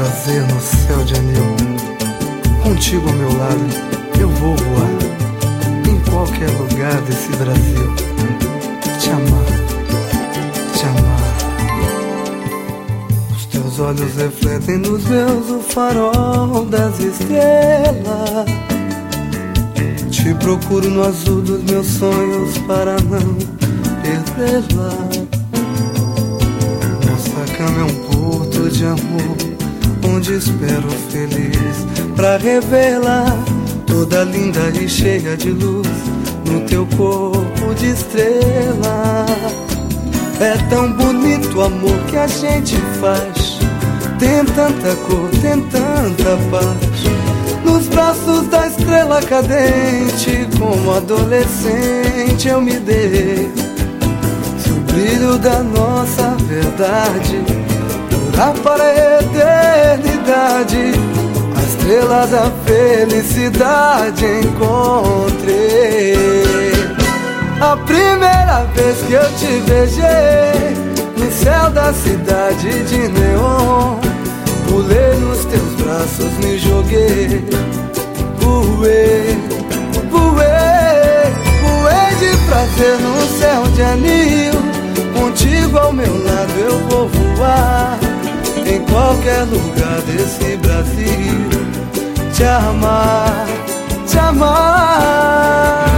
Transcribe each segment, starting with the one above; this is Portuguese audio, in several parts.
prazer no céu de anil. Contigo ao meu lado eu vou voar em qualquer lugar desse Brasil. Te amar, te amar. Os teus olhos refletem nos meus o farol das estrelas. Te procuro no azul dos meus sonhos para não perdê-la. Nossa cama é um porto de amor, onde espero feliz pra revê-la, toda linda e cheia de luz no teu corpo de estrela. É tão bonito o amor que a gente faz, tem tanta cor, tem tanta paz. Nos braços da estrela cadente, como adolescente eu me dei. Se o brilho da nossa verdade durar para a eternidade, a estrela da felicidade encontrei. A primeira vez que eu te beijei, no céu da cidade de neon, pulei nos teus braços, me joguei, voei, voei, voei de prazer no céu de anil. Contigo ao meu lado eu vou voar em qualquer lugar desse Brasil. Te amar, te amar.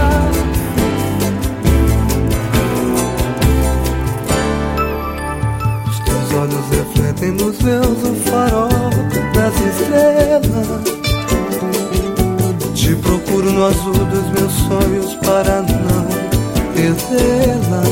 Os teus olhos refletem nos meus o farol das estrelas. Te procuro no azul dos meus sonhos para não perdê-la.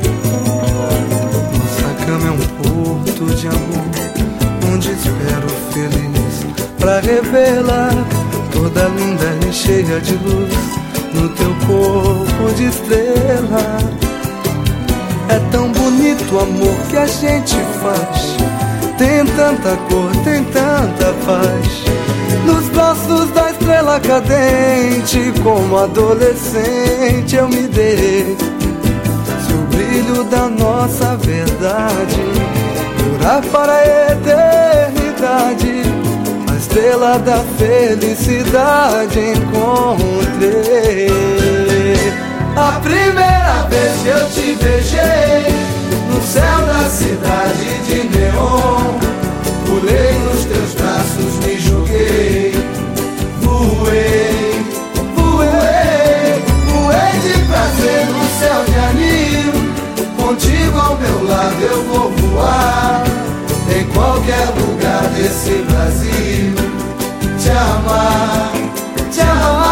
Nossa cama é um porto de amor, onde espero feliz pra revê-la, toda linda e cheia de luz no teu corpo de estrela. É tão bonito o amor que a gente faz, tem tanta cor, tem tanta paz. Nos braços da estrela cadente, como adolescente eu me dei. Se o brilho da nossa verdade durar para a eternidade, a estrela da felicidade encontrei. A primeira vez que eu te beijei, no céu da cidade de neon, pulei nos teus braços, me joguei, voei, voei, voei de prazer no céu de anil. Contigo ao meu lado eu vou voar em qualquer lugar desse Brasil. Te amar, te amar.